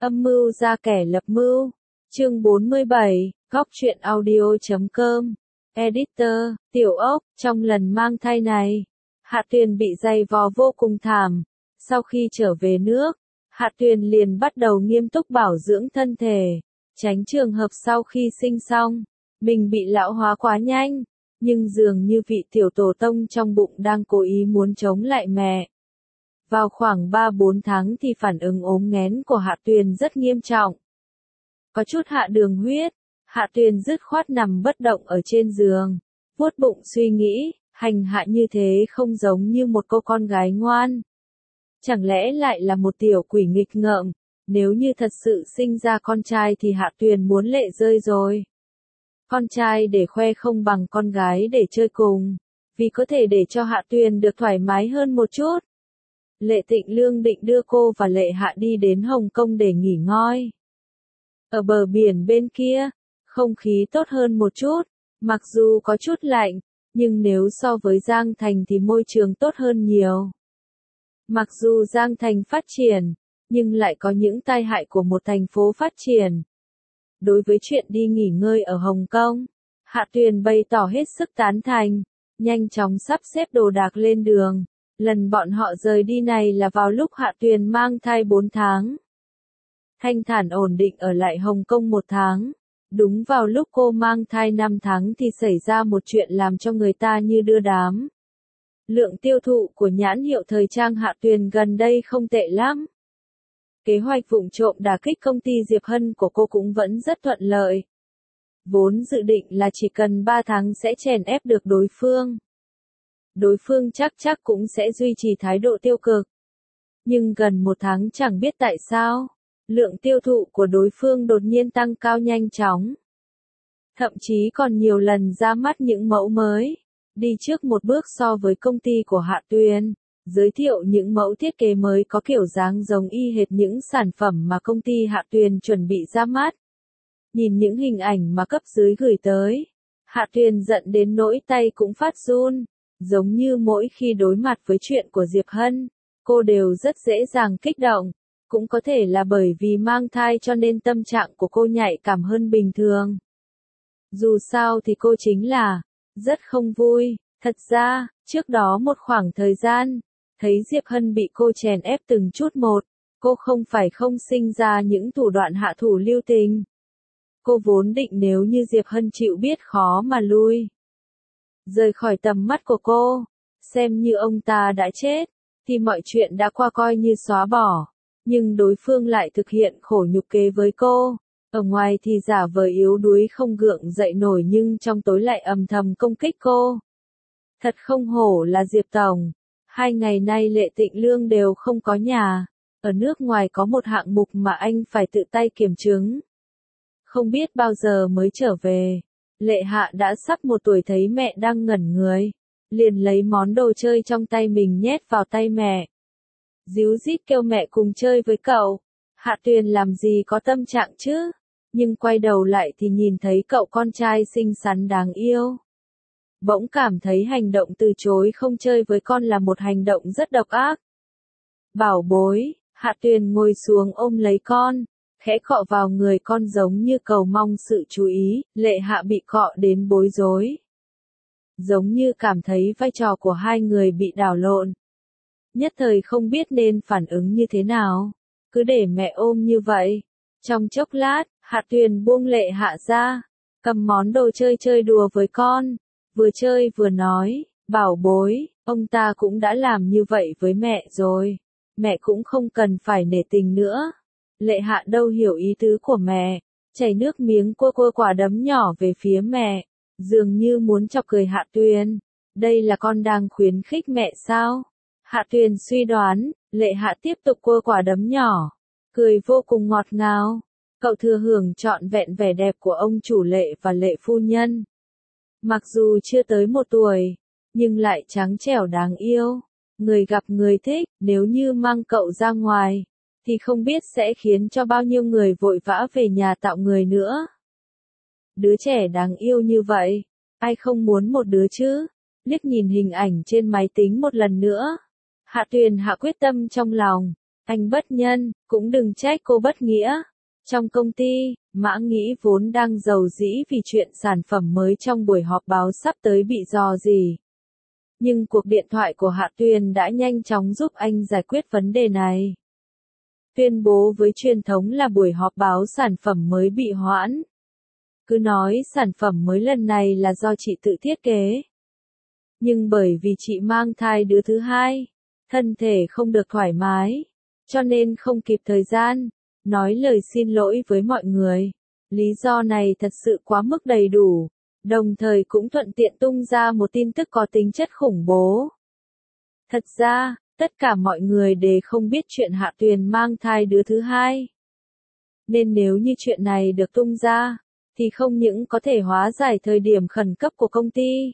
Âm mưu ra kẻ lập mưu. Chương 47, Góc truyện audio.com. Editor, Tiểu Ốc, trong lần mang thai này, Hạ Tuyền bị dày vò vô cùng thảm. Sau khi trở về nước, Hạ Tuyền liền bắt đầu nghiêm túc bảo dưỡng thân thể, tránh trường hợp sau khi sinh xong, mình bị lão hóa quá nhanh, nhưng dường như vị tiểu tổ tông trong bụng đang cố ý muốn chống lại mẹ. Vào khoảng 3-4 tháng thì phản ứng ốm nghén của Hạ Tuyền rất nghiêm trọng. Có chút hạ đường huyết, Hạ Tuyền dứt khoát nằm bất động ở trên giường, vuốt bụng suy nghĩ, hành hạ như thế không giống như một cô con gái ngoan. Chẳng lẽ lại là một tiểu quỷ nghịch ngợm, nếu như thật sự sinh ra con trai thì Hạ Tuyền muốn lệ rơi rồi. Con trai để khoe không bằng con gái để chơi cùng, vì có thể để cho Hạ Tuyền được thoải mái hơn một chút. Lệ Tịnh Lương định đưa cô và Lệ Hạ đi đến Hồng Kông để nghỉ ngơi. Ở bờ biển bên kia, không khí tốt hơn một chút, mặc dù có chút lạnh, nhưng nếu so với Giang Thành thì môi trường tốt hơn nhiều. Mặc dù Giang Thành phát triển, nhưng lại có những tai hại của một thành phố phát triển. Đối với chuyện đi nghỉ ngơi ở Hồng Kông, Hạ Tuyền bày tỏ hết sức tán thành, nhanh chóng sắp xếp đồ đạc lên đường. Lần bọn họ rời đi này là vào lúc Hạ Tuyền mang thai 4 tháng. Thanh thản ổn định ở lại Hồng Kông 1 tháng. Đúng vào lúc cô mang thai 5 tháng thì xảy ra một chuyện làm cho người ta như đưa đám. Lượng tiêu thụ của nhãn hiệu thời trang Hạ Tuyền gần đây không tệ lắm. Kế hoạch vụng trộm đả kích công ty Diệp Hân của cô cũng vẫn rất thuận lợi. Vốn dự định là chỉ cần 3 tháng sẽ chèn ép được đối phương. Đối phương chắc cũng sẽ duy trì thái độ tiêu cực. Nhưng gần 1 tháng chẳng biết tại sao, lượng tiêu thụ của đối phương đột nhiên tăng cao nhanh chóng. Thậm chí còn nhiều lần ra mắt những mẫu mới, đi trước một bước so với công ty của Hạ Tuyền, giới thiệu những mẫu thiết kế mới có kiểu dáng giống y hệt những sản phẩm mà công ty Hạ Tuyền chuẩn bị ra mắt. Nhìn những hình ảnh mà cấp dưới gửi tới, Hạ Tuyền giận đến nỗi tay cũng phát run. Giống như mỗi khi đối mặt với chuyện của Diệp Hân, cô đều rất dễ dàng kích động. Cũng có thể là bởi vì mang thai cho nên tâm trạng của cô nhạy cảm hơn bình thường. Dù sao thì cô chính là rất không vui. Thật ra, trước đó một khoảng thời gian, thấy Diệp Hân bị cô chèn ép từng chút một, cô không phải không sinh ra những thủ đoạn hạ thủ lưu tình. Cô vốn định nếu như Diệp Hân chịu biết khó mà lui rời khỏi tầm mắt của cô, xem như ông ta đã chết, thì mọi chuyện đã qua coi như xóa bỏ. Nhưng đối phương lại thực hiện khổ nhục kế với cô, ở ngoài thì giả vờ yếu đuối không gượng dậy nổi nhưng trong tối lại âm thầm công kích cô. Thật không hổ là Diệp Tổng, 2 ngày nay Lệ Tịnh Lương đều không có nhà, ở nước ngoài có một hạng mục mà anh phải tự tay kiểm chứng. Không biết bao giờ mới trở về. Lệ Hạ đã sắp 1 tuổi thấy mẹ đang ngẩn người, liền lấy món đồ chơi trong tay mình nhét vào tay mẹ. Díu dít kêu mẹ cùng chơi với cậu. Hạ Tuyền làm gì có tâm trạng chứ, nhưng quay đầu lại thì nhìn thấy cậu con trai xinh xắn đáng yêu. Bỗng cảm thấy hành động từ chối không chơi với con là một hành động rất độc ác. Bảo bối, Hạ Tuyền ngồi xuống ôm lấy con, khẽ cọ vào người con giống như cầu mong sự chú ý. Lệ Hạ bị cọ đến bối rối. Giống như cảm thấy vai trò của hai người bị đảo lộn. Nhất thời không biết nên phản ứng như thế nào, cứ để mẹ ôm như vậy. Trong chốc lát, Hạ Tuyền buông Lệ Hạ ra, cầm món đồ chơi chơi đùa với con, vừa chơi vừa nói, bảo bối, ông ta cũng đã làm như vậy với mẹ rồi, mẹ cũng không cần phải nể tình nữa. Lệ Hạ đâu hiểu ý tứ của mẹ, chảy nước miếng cua quả đấm nhỏ về phía mẹ, dường như muốn chọc cười Hạ Tuyền. Đây là con đang khuyến khích mẹ sao? Hạ Tuyền suy đoán, Lệ Hạ tiếp tục cua quả đấm nhỏ, cười vô cùng ngọt ngào. Cậu thừa hưởng trọn vẹn vẻ đẹp của ông chủ Lệ và Lệ phu nhân. Mặc dù chưa tới 1 tuổi, nhưng lại trắng trẻo đáng yêu. Người gặp người thích, nếu như mang cậu ra ngoài, thì không biết sẽ khiến cho bao nhiêu người vội vã về nhà tạo người nữa. Đứa trẻ đáng yêu như vậy, ai không muốn một đứa chứ? Liếc nhìn hình ảnh trên máy tính một lần nữa, Hạ Tuyền hạ quyết tâm trong lòng, Anh bất nhân, cũng đừng trách cô bất nghĩa. Trong công ty, Mã Nghĩ vốn đang rầu rĩ vì chuyện sản phẩm mới trong buổi họp báo sắp tới bị rò rỉ. Nhưng cuộc điện thoại của Hạ Tuyền đã nhanh chóng giúp anh giải quyết vấn đề này. Tuyên bố với truyền thông là buổi họp báo sản phẩm mới bị hoãn. Cứ nói sản phẩm mới lần này là do chị tự thiết kế. Nhưng bởi vì chị mang thai đứa thứ hai, thân thể không được thoải mái, cho nên không kịp thời gian, nói lời xin lỗi với mọi người. Lý do này thật sự quá mức đầy đủ, đồng thời cũng thuận tiện tung ra một tin tức có tính chất khủng bố. Thật ra, tất cả mọi người đều không biết chuyện Hạ Tuyền mang thai đứa thứ hai. Nên nếu như chuyện này được tung ra, thì không những có thể hóa giải thời điểm khẩn cấp của công ty,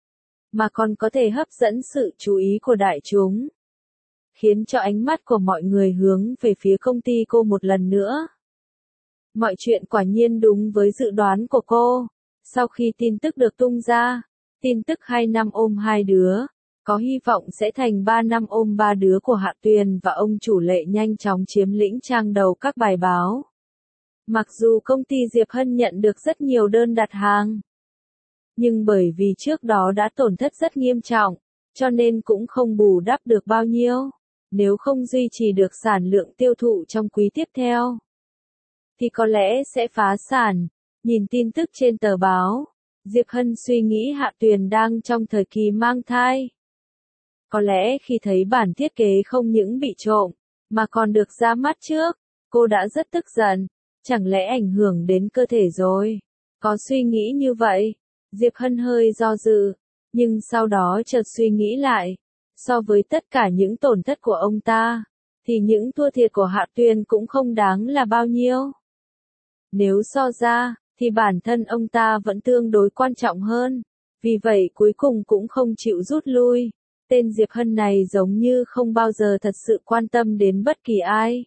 mà còn có thể hấp dẫn sự chú ý của đại chúng, khiến cho ánh mắt của mọi người hướng về phía công ty cô một lần nữa. Mọi chuyện quả nhiên đúng với dự đoán của cô. Sau khi tin tức được tung ra, tin tức 2 năm ôm 2 đứa, có hy vọng sẽ thành 3 năm ôm 3 đứa của Hạ Tuyền và ông chủ Lệ nhanh chóng chiếm lĩnh trang đầu các bài báo. Mặc dù công ty Diệp Hân nhận được rất nhiều đơn đặt hàng, nhưng bởi vì trước đó đã tổn thất rất nghiêm trọng, cho nên cũng không bù đắp được bao nhiêu. Nếu không duy trì được sản lượng tiêu thụ trong quý tiếp theo, thì có lẽ sẽ phá sản. Nhìn tin tức trên tờ báo, Diệp Hân suy nghĩ Hạ Tuyền đang trong thời kỳ mang thai. Có lẽ khi thấy bản thiết kế không những bị trộm, mà còn được ra mắt trước, cô đã rất tức giận. Chẳng lẽ ảnh hưởng đến cơ thể rồi? Có suy nghĩ như vậy, Diệp Hân hơi do dự, nhưng sau đó chợt suy nghĩ lại. So với tất cả những tổn thất của ông ta, thì những thua thiệt của Hạ Tuyền cũng không đáng là bao nhiêu. Nếu so ra, thì bản thân ông ta vẫn tương đối quan trọng hơn. Vì vậy cuối cùng cũng không chịu rút lui. Tên Diệp Hân này giống như không bao giờ thật sự quan tâm đến bất kỳ ai.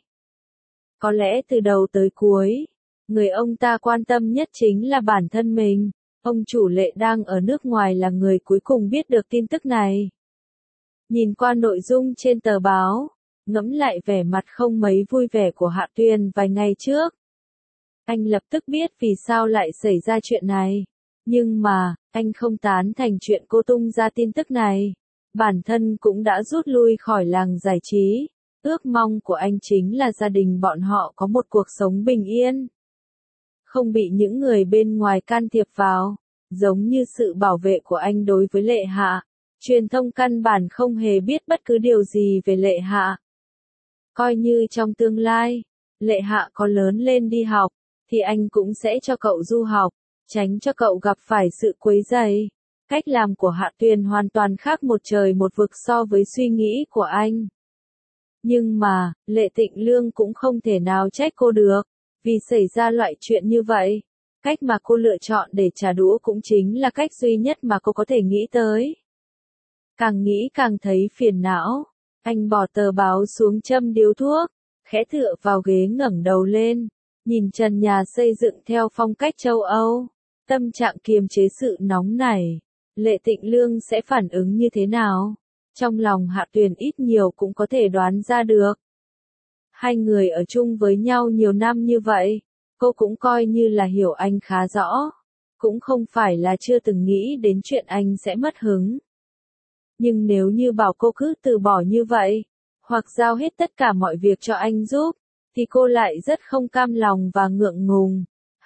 Có lẽ từ đầu tới cuối, người ông ta quan tâm nhất chính là bản thân mình. Ông chủ Lệ đang ở nước ngoài là người cuối cùng biết được tin tức này. Nhìn qua nội dung trên tờ báo, ngẫm lại vẻ mặt không mấy vui vẻ của Hạ Tuyền vài ngày trước, anh lập tức biết vì sao lại xảy ra chuyện này. Nhưng mà, anh không tán thành chuyện cô tung ra tin tức này. Bản thân cũng đã rút lui khỏi làng giải trí. Ước mong của anh chính là gia đình bọn họ có một cuộc sống bình yên, không bị những người bên ngoài can thiệp vào. Giống như sự bảo vệ của anh đối với Lệ Hạ, truyền thông căn bản không hề biết bất cứ điều gì về Lệ Hạ. Coi như trong tương lai, Lệ Hạ có lớn lên đi học, thì anh cũng sẽ cho cậu du học, tránh cho cậu gặp phải sự quấy rầy. Cách làm của Hạ Tuyền hoàn toàn khác một trời một vực so với suy nghĩ của anh. Nhưng mà, Lệ Tịnh Lương cũng không thể nào trách cô được, vì xảy ra loại chuyện như vậy. Cách mà cô lựa chọn để trả đũa cũng chính là cách duy nhất mà cô có thể nghĩ tới. Càng nghĩ càng thấy phiền não, anh bỏ tờ báo xuống châm điếu thuốc, khẽ tựa vào ghế ngẩng đầu lên, nhìn trần nhà xây dựng theo phong cách châu Âu, tâm trạng kiềm chế sự nóng nảy. Lệ Tịnh Lương sẽ phản ứng như thế nào? Trong lòng Hạ Tuyền ít nhiều cũng có thể đoán ra được. Hai người ở chung với nhau nhiều năm như vậy, cô cũng coi như là hiểu anh khá rõ. Cũng không phải là chưa từng nghĩ đến chuyện anh sẽ mất hứng. Nhưng nếu như bảo cô cứ từ bỏ như vậy, hoặc giao hết tất cả mọi việc cho anh giúp, thì cô lại rất không cam lòng và ngượng ngùng.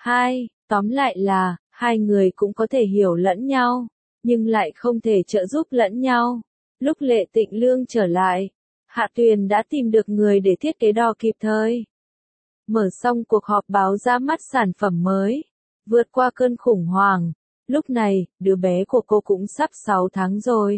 Tóm lại là, hai người cũng có thể hiểu lẫn nhau, nhưng lại không thể trợ giúp lẫn nhau. Lúc Lệ Tịnh Lương trở lại, Hạ Tuyền đã tìm được người để thiết kế đo kịp thời. Mở xong cuộc họp báo ra mắt sản phẩm mới, vượt qua cơn khủng hoảng. Lúc này, đứa bé của cô cũng sắp 6 tháng rồi.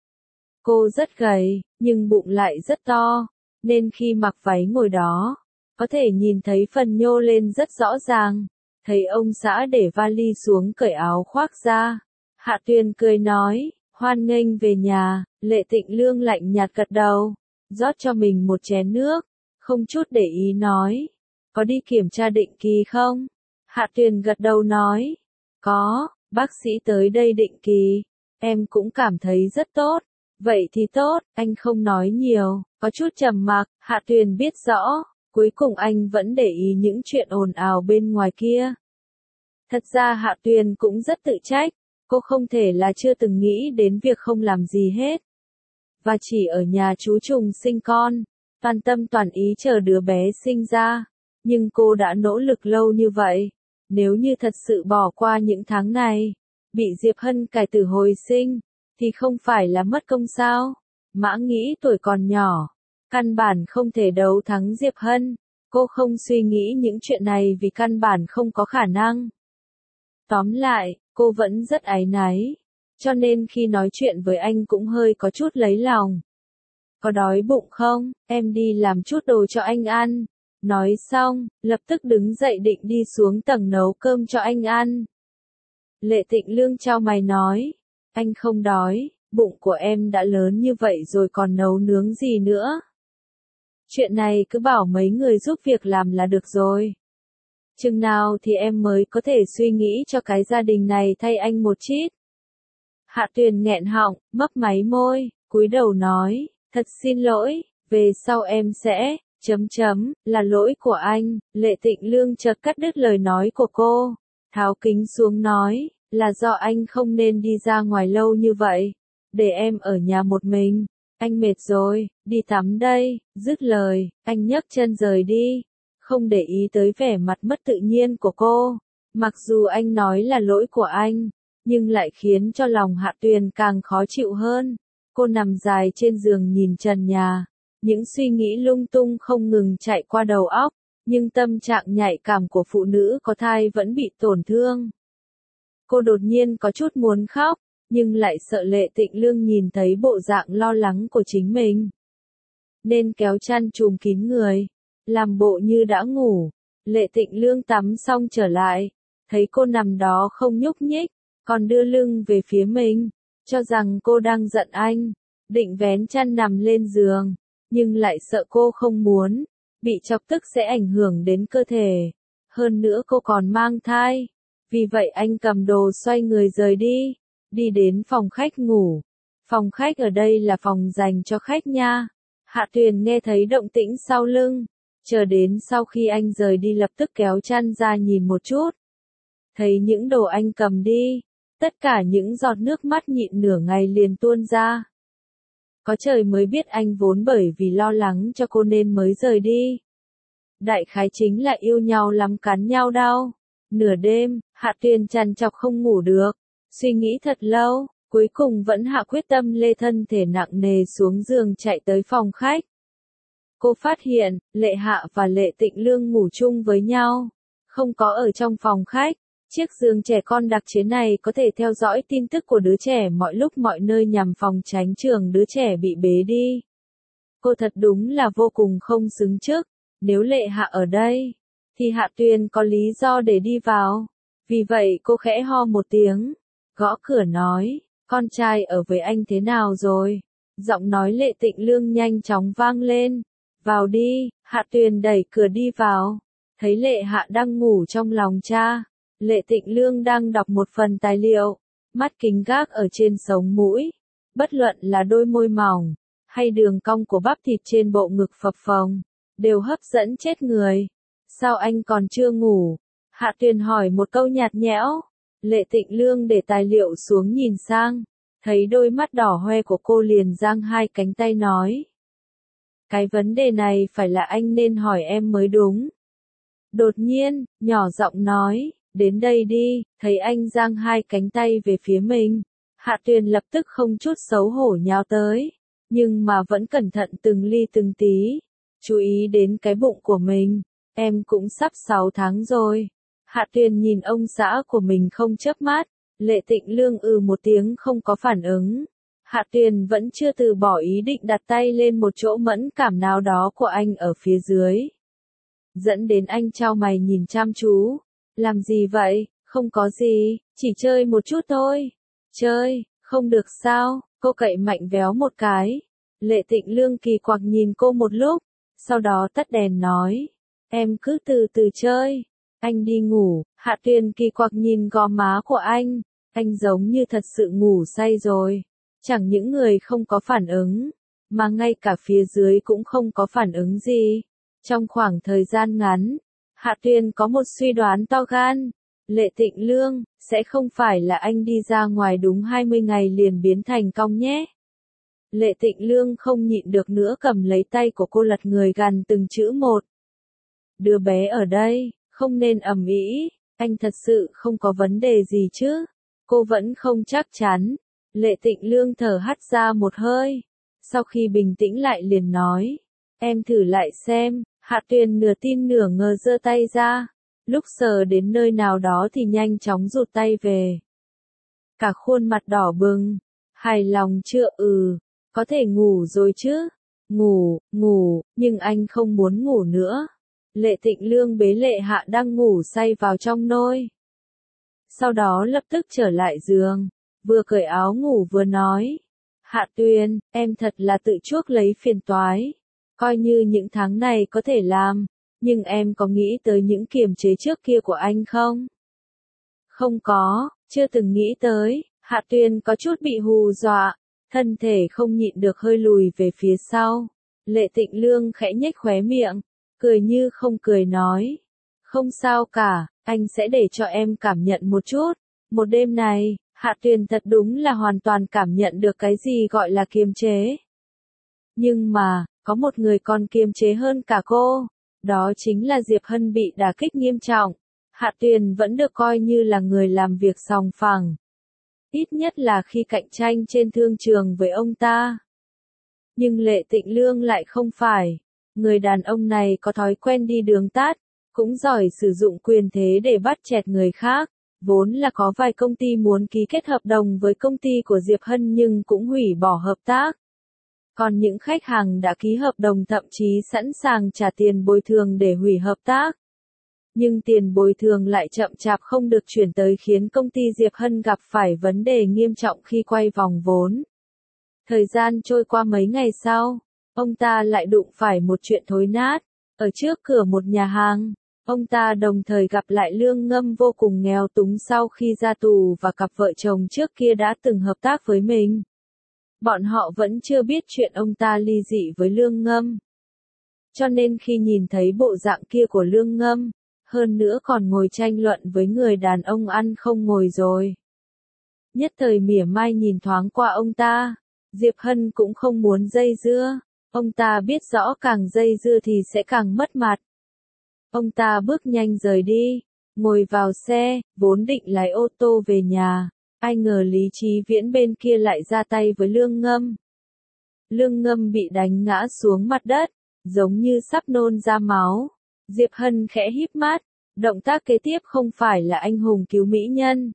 Cô rất gầy, nhưng bụng lại rất to, nên khi mặc váy ngồi đó, có thể nhìn thấy phần nhô lên rất rõ ràng. Thấy ông xã để vali xuống cởi áo khoác ra, Hạ Tuyền cười nói, hoan nghênh về nhà. Lệ Tịnh Lương lạnh nhạt gật đầu, rót cho mình một chén nước, không chút để ý nói, có đi kiểm tra định kỳ không? Hạ Tuyền gật đầu nói, có, bác sĩ tới đây định kỳ, em cũng cảm thấy rất tốt. Vậy thì tốt, anh không nói nhiều, có chút trầm mặc, Hạ Tuyền biết rõ, cuối cùng anh vẫn để ý những chuyện ồn ào bên ngoài kia. Thật ra Hạ Tuyền cũng rất tự trách, cô không thể là chưa từng nghĩ đến việc không làm gì hết. Và chỉ ở nhà chú Trùng sinh con, toàn tâm toàn ý chờ đứa bé sinh ra. Nhưng cô đã nỗ lực lâu như vậy, nếu như thật sự bỏ qua những tháng này, bị Diệp Hân cải tử hồi sinh, thì không phải là mất công sao? Mã Nghĩ tuổi còn nhỏ, căn bản không thể đấu thắng Diệp Hân, cô không suy nghĩ những chuyện này vì căn bản không có khả năng. Tóm lại, cô vẫn rất áy náy, cho nên khi nói chuyện với anh cũng hơi có chút lấy lòng. Có đói bụng không, em đi làm chút đồ cho anh ăn. Nói xong, lập tức đứng dậy định đi xuống tầng nấu cơm cho anh ăn. Lệ Tịnh Lương chau mày nói, anh không đói, bụng của em đã lớn như vậy rồi còn nấu nướng gì nữa. Chuyện này cứ bảo mấy người giúp việc làm là được rồi. Chừng nào thì em mới có thể suy nghĩ cho cái gia đình này thay anh một chút. Hạ Tuyền nghẹn họng, mấp máy môi, cúi đầu nói, thật xin lỗi, về sau em sẽ, là lỗi của anh. Lệ Tịnh Lương chợt cắt đứt lời nói của cô, tháo kính xuống nói, là do anh không nên đi ra ngoài lâu như vậy, để em ở nhà một mình, anh mệt rồi, đi tắm đây. Dứt lời, anh nhấc chân rời đi, không để ý tới vẻ mặt mất tự nhiên của cô. Mặc dù anh nói là lỗi của anh, nhưng lại khiến cho lòng Hạ Tuyền càng khó chịu hơn. Cô nằm dài trên giường nhìn trần nhà, những suy nghĩ lung tung không ngừng chạy qua đầu óc, nhưng tâm trạng nhạy cảm của phụ nữ có thai vẫn bị tổn thương. Cô đột nhiên có chút muốn khóc, nhưng lại sợ Lệ Tịnh Lương nhìn thấy bộ dạng lo lắng của chính mình. Nên kéo chăn trùm kín người, làm bộ như đã ngủ. Lệ Tịnh Lương tắm xong trở lại, thấy cô nằm đó không nhúc nhích, còn đưa lưng về phía mình, cho rằng cô đang giận anh, định vén chăn nằm lên giường, nhưng lại sợ cô không muốn, bị chọc tức sẽ ảnh hưởng đến cơ thể. Hơn nữa cô còn mang thai, vì vậy anh cầm đồ xoay người rời đi, đi đến phòng khách ngủ. Phòng khách ở đây là phòng dành cho khách nha. Hạ Tuyền nghe thấy động tĩnh sau lưng, chờ đến sau khi anh rời đi lập tức kéo chăn ra nhìn một chút. Thấy những đồ anh cầm đi, tất cả những giọt nước mắt nhịn nửa ngày liền tuôn ra. Có trời mới biết anh vốn bởi vì lo lắng cho cô nên mới rời đi. Đại khái chính là yêu nhau lắm cắn nhau đau. Nửa đêm, Hạ Tuyền trằn trọc không ngủ được, suy nghĩ thật lâu, cuối cùng vẫn hạ quyết tâm lê thân thể nặng nề xuống giường chạy tới phòng khách. Cô phát hiện, Lệ Hạ và Lệ Tịnh Lương ngủ chung với nhau, không có ở trong phòng khách. Chiếc giường trẻ con đặc chế này có thể theo dõi tin tức của đứa trẻ mọi lúc mọi nơi nhằm phòng tránh trường đứa trẻ bị bế đi. Cô thật đúng là vô cùng không xứng trước, nếu Lệ Hạ ở đây, thì Hạ Tuyền có lý do để đi vào. Vì vậy cô khẽ ho một tiếng, gõ cửa nói, con trai ở với anh thế nào rồi? Giọng nói Lệ Tịnh Lương nhanh chóng vang lên, vào đi. Hạ Tuyền đẩy cửa đi vào, thấy Lệ Hạ đang ngủ trong lòng cha. Lệ Tịnh Lương đang đọc một phần tài liệu, mắt kính gác ở trên sống mũi. Bất luận là đôi môi mỏng, hay đường cong của bắp thịt trên bộ ngực phập phồng, đều hấp dẫn chết người. Sao anh còn chưa ngủ? Hạ Tuyền hỏi một câu nhạt nhẽo. Lệ Tịnh Lương để tài liệu xuống nhìn sang, thấy đôi mắt đỏ hoe của cô liền giang hai cánh tay nói. Cái vấn đề này phải là anh nên hỏi em mới đúng. Đột nhiên, nhỏ giọng nói, đến đây đi. Thấy anh giang hai cánh tay về phía mình, Hạ Tuyền lập tức không chút xấu hổ nhào tới, nhưng mà vẫn cẩn thận từng ly từng tí, chú ý đến cái bụng của mình. Em cũng sắp 6 tháng rồi. Hạ Tuyền nhìn ông xã của mình không chớp mắt. Lệ Tịnh Lương một tiếng không có phản ứng. Hạ Tuyền vẫn chưa từ bỏ ý định đặt tay lên một chỗ mẫn cảm nào đó của anh ở phía dưới, dẫn đến anh chau mày nhìn chăm chú. Làm gì vậy? Không có gì, chỉ chơi một chút thôi. Chơi, không được sao? Cô cậy mạnh véo một cái. Lệ Tịnh Lương kỳ quặc nhìn cô một lúc, sau đó tắt đèn nói, em cứ từ từ chơi, anh đi ngủ. Hạ Tuyền kỳ quặc nhìn gò má của anh giống như thật sự ngủ say rồi. Chẳng những người không có phản ứng, mà ngay cả phía dưới cũng không có phản ứng gì. Trong khoảng thời gian ngắn, Hạ Tuyền có một suy đoán to gan. Lệ Tịnh Lương, sẽ không phải là anh đi ra ngoài đúng 20 ngày liền biến thành cong nhé. Lệ Tịnh Lương không nhịn được nữa cầm lấy tay của cô lật người gằn từng chữ một. Đứa bé ở đây, không nên ầm ĩ, anh thật sự không có vấn đề gì chứ? Cô vẫn không chắc chắn. Lệ Tịnh Lương thở hắt ra một hơi. Sau khi bình tĩnh lại liền nói. Em thử lại xem. Hạ Tuyền nửa tin nửa ngờ giơ tay ra. Lúc sờ đến nơi nào đó thì nhanh chóng rụt tay về. Cả khuôn mặt đỏ bừng. Hài lòng chưa? Có thể ngủ rồi chứ? Ngủ, nhưng anh không muốn ngủ nữa. Lệ Tịnh Lương bế Lệ Hạ đang ngủ say vào trong nôi. Sau đó lập tức trở lại giường, vừa cởi áo ngủ vừa nói. Hạ Tuyền, em thật là tự chuốc lấy phiền toái. Coi như những tháng này có thể làm, nhưng em có nghĩ tới những kiềm chế trước kia của anh không? Không có, chưa từng nghĩ tới. Hạ Tuyền có chút bị hù dọa, thân thể không nhịn được hơi lùi về phía sau. Lệ Tịnh Lương khẽ nhếch khóe miệng, cười như không cười nói. Không sao cả, anh sẽ để cho em cảm nhận một chút. Một đêm này, Hạ Tuyền thật đúng là hoàn toàn cảm nhận được cái gì gọi là kiềm chế. Nhưng mà, có một người còn kiềm chế hơn cả cô. Đó chính là Diệp Hân bị đả kích nghiêm trọng. Hạ Tuyền vẫn được coi như là người làm việc sòng phẳng. Ít nhất là khi cạnh tranh trên thương trường với ông ta. Nhưng Lệ Tịnh Lương lại không phải. Người đàn ông này có thói quen đi đường tắt, cũng giỏi sử dụng quyền thế để bắt chẹt người khác. Vốn là có vài công ty muốn ký kết hợp đồng với công ty của Diệp Hân nhưng cũng hủy bỏ hợp tác. Còn những khách hàng đã ký hợp đồng thậm chí sẵn sàng trả tiền bồi thường để hủy hợp tác. Nhưng tiền bồi thường lại chậm chạp không được chuyển tới khiến công ty Diệp Hân gặp phải vấn đề nghiêm trọng khi quay vòng vốn. Thời gian trôi qua mấy ngày sau, ông ta lại đụng phải một chuyện thối nát. Ở trước cửa một nhà hàng, ông ta đồng thời gặp lại Lương Ngâm vô cùng nghèo túng sau khi ra tù và cặp vợ chồng trước kia đã từng hợp tác với mình. Bọn họ vẫn chưa biết chuyện ông ta ly dị với Lương Ngâm. Cho nên khi nhìn thấy bộ dạng kia của Lương Ngâm, hơn nữa còn ngồi tranh luận với người đàn ông ăn không ngồi rồi. Nhất thời mỉa mai nhìn thoáng qua ông ta, Diệp Hân cũng không muốn dây dưa, ông ta biết rõ càng dây dưa thì sẽ càng mất mặt. Ông ta bước nhanh rời đi, ngồi vào xe, vốn định lái ô tô về nhà, ai ngờ Lý Chí Viễn bên kia lại ra tay với Lương Ngâm. Lương Ngâm bị đánh ngã xuống mặt đất, giống như sắp nôn ra máu. Diệp Hân khẽ híp mắt, động tác kế tiếp không phải là anh hùng cứu mỹ nhân,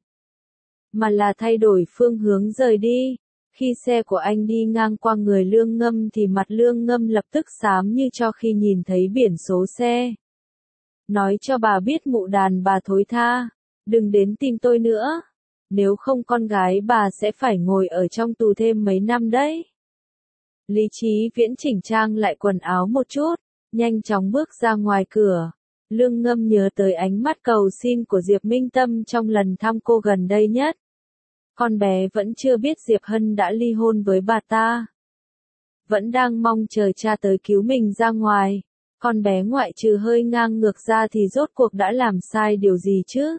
mà là thay đổi phương hướng rời đi. Khi xe của anh đi ngang qua người Lương Ngâm thì mặt Lương Ngâm lập tức xám như cho khi nhìn thấy biển số xe. Nói cho bà biết mụ đàn bà thối tha, đừng đến tìm tôi nữa. Nếu không con gái bà sẽ phải ngồi ở trong tù thêm mấy năm đấy. Lý Chí Viễn chỉnh trang lại quần áo một chút, nhanh chóng bước ra ngoài cửa. Lương Ngâm nhớ tới ánh mắt cầu xin của Diệp Minh Tâm trong lần thăm cô gần đây nhất. Con bé vẫn chưa biết Diệp Hân đã ly hôn với bà ta. Vẫn đang mong chờ cha tới cứu mình ra ngoài. Con bé ngoại trừ hơi ngang ngược ra thì rốt cuộc đã làm sai điều gì chứ?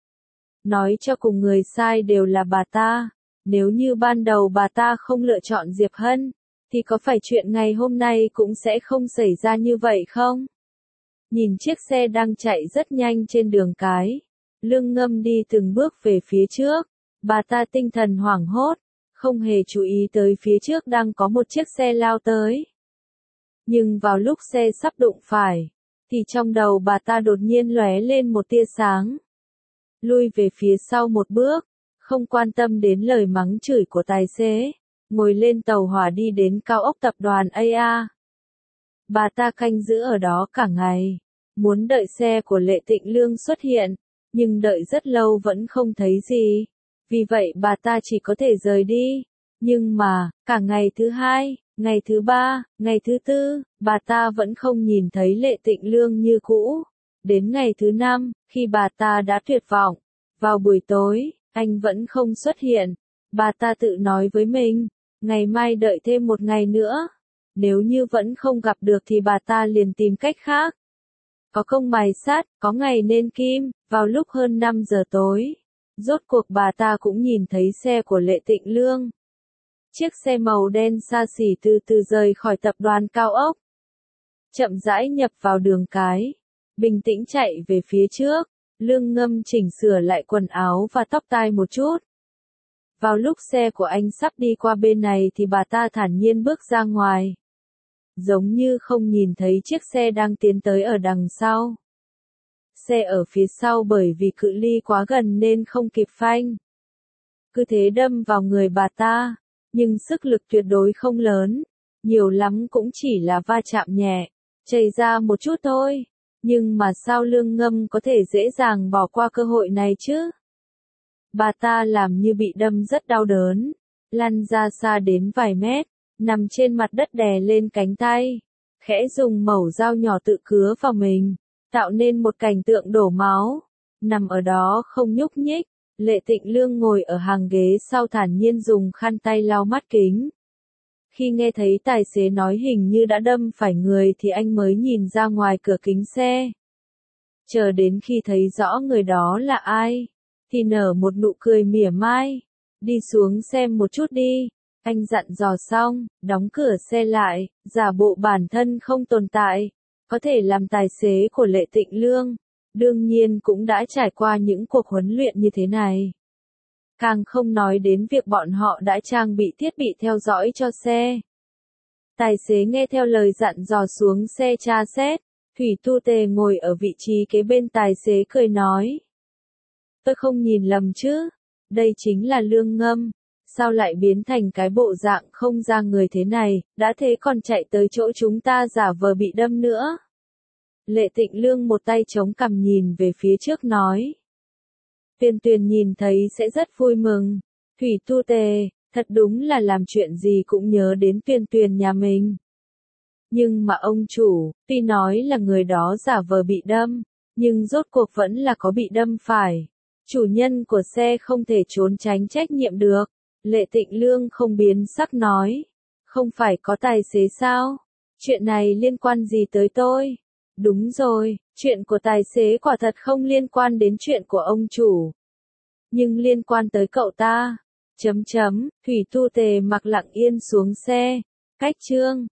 Nói cho cùng người sai đều là bà ta. Nếu như ban đầu bà ta không lựa chọn Diệp Hân, thì có phải chuyện ngày hôm nay cũng sẽ không xảy ra như vậy không? Nhìn chiếc xe đang chạy rất nhanh trên đường cái. Lương Ngâm đi từng bước về phía trước. Bà ta tinh thần hoảng hốt, không hề chú ý tới phía trước đang có một chiếc xe lao tới. Nhưng vào lúc xe sắp đụng phải, thì trong đầu bà ta đột nhiên lóe lên một tia sáng. Lui về phía sau một bước, không quan tâm đến lời mắng chửi của tài xế, ngồi lên tàu hỏa đi đến cao ốc tập đoàn AA. Bà ta canh giữ ở đó cả ngày, muốn đợi xe của Lệ Tịnh Lương xuất hiện, nhưng đợi rất lâu vẫn không thấy gì. Vì vậy bà ta chỉ có thể rời đi. Nhưng mà, cả ngày thứ hai, ngày thứ ba, ngày thứ tư, bà ta vẫn không nhìn thấy Lệ Tịnh Lương như cũ. Đến ngày thứ năm, khi bà ta đã tuyệt vọng, vào buổi tối, anh vẫn không xuất hiện. Bà ta tự nói với mình, Ngày mai đợi thêm một ngày nữa. Nếu như vẫn không gặp được thì bà ta liền tìm cách khác. Có công mài sắt, có ngày nên kim, vào lúc hơn 5 giờ tối. Rốt cuộc bà ta cũng nhìn thấy xe của Lệ Tịnh Lương. Chiếc xe màu đen xa xỉ từ từ rời khỏi tập đoàn cao ốc. Chậm rãi nhập vào đường cái. Bình tĩnh chạy về phía trước. Lương Ngâm chỉnh sửa lại quần áo và tóc tai một chút. Vào lúc xe của anh sắp đi qua bên này thì bà ta thản nhiên bước ra ngoài. Giống như không nhìn thấy chiếc xe đang tiến tới ở đằng sau. Xe ở phía sau bởi vì cự ly quá gần nên không kịp phanh. Cứ thế đâm vào người bà ta, nhưng sức lực tuyệt đối không lớn, nhiều lắm cũng chỉ là va chạm nhẹ, chảy ra một chút thôi. Nhưng mà sao Lương Ngâm có thể dễ dàng bỏ qua cơ hội này chứ? Bà ta làm như bị đâm rất đau đớn, lăn ra xa đến vài mét, nằm trên mặt đất đè lên cánh tay, khẽ dùng mẩu dao nhỏ tự cứa vào mình, tạo nên một cảnh tượng đổ máu. Nằm ở đó không nhúc nhích, Lệ Tịnh Lương ngồi ở hàng ghế sau thản nhiên dùng khăn tay lau mắt kính. Khi nghe thấy tài xế nói hình như đã đâm phải người thì anh mới nhìn ra ngoài cửa kính xe. Chờ đến khi thấy rõ người đó là ai, thì nở một nụ cười mỉa mai. Đi xuống xem một chút đi, anh dặn dò xong, đóng cửa xe lại, giả bộ bản thân không tồn tại. Có thể làm tài xế của Lệ Tịnh Lương, đương nhiên cũng đã trải qua những cuộc huấn luyện như thế này. Càng không nói đến việc bọn họ đã trang bị thiết bị theo dõi cho xe. Tài xế nghe theo lời dặn dò xuống xe tra xét, Thủy Tu Tề ngồi ở vị trí kế bên tài xế cười nói. Tôi không nhìn lầm chứ, đây chính là Lương Ngâm, sao lại biến thành cái bộ dạng không ra người thế này, đã thế còn chạy tới chỗ chúng ta giả vờ bị đâm nữa. Lệ Tịnh Lương một tay chống cằm nhìn về phía trước nói. Tuyền Tuyền nhìn thấy sẽ rất vui mừng. Thủy Tu Tề, thật đúng là làm chuyện gì cũng nhớ đến Tuyền Tuyền nhà mình. Nhưng mà ông chủ, tuy nói là người đó giả vờ bị đâm, nhưng rốt cuộc vẫn là có bị đâm phải. Chủ nhân của xe không thể trốn tránh trách nhiệm được. Lệ Tịnh Lương không biến sắc nói. Không phải có tài xế sao? Chuyện này liên quan gì tới tôi? Đúng rồi, chuyện của tài xế quả thật không liên quan đến chuyện của ông chủ. Nhưng liên quan tới cậu ta. Thủy Tu Tề mặc lặng yên xuống xe. Cách chương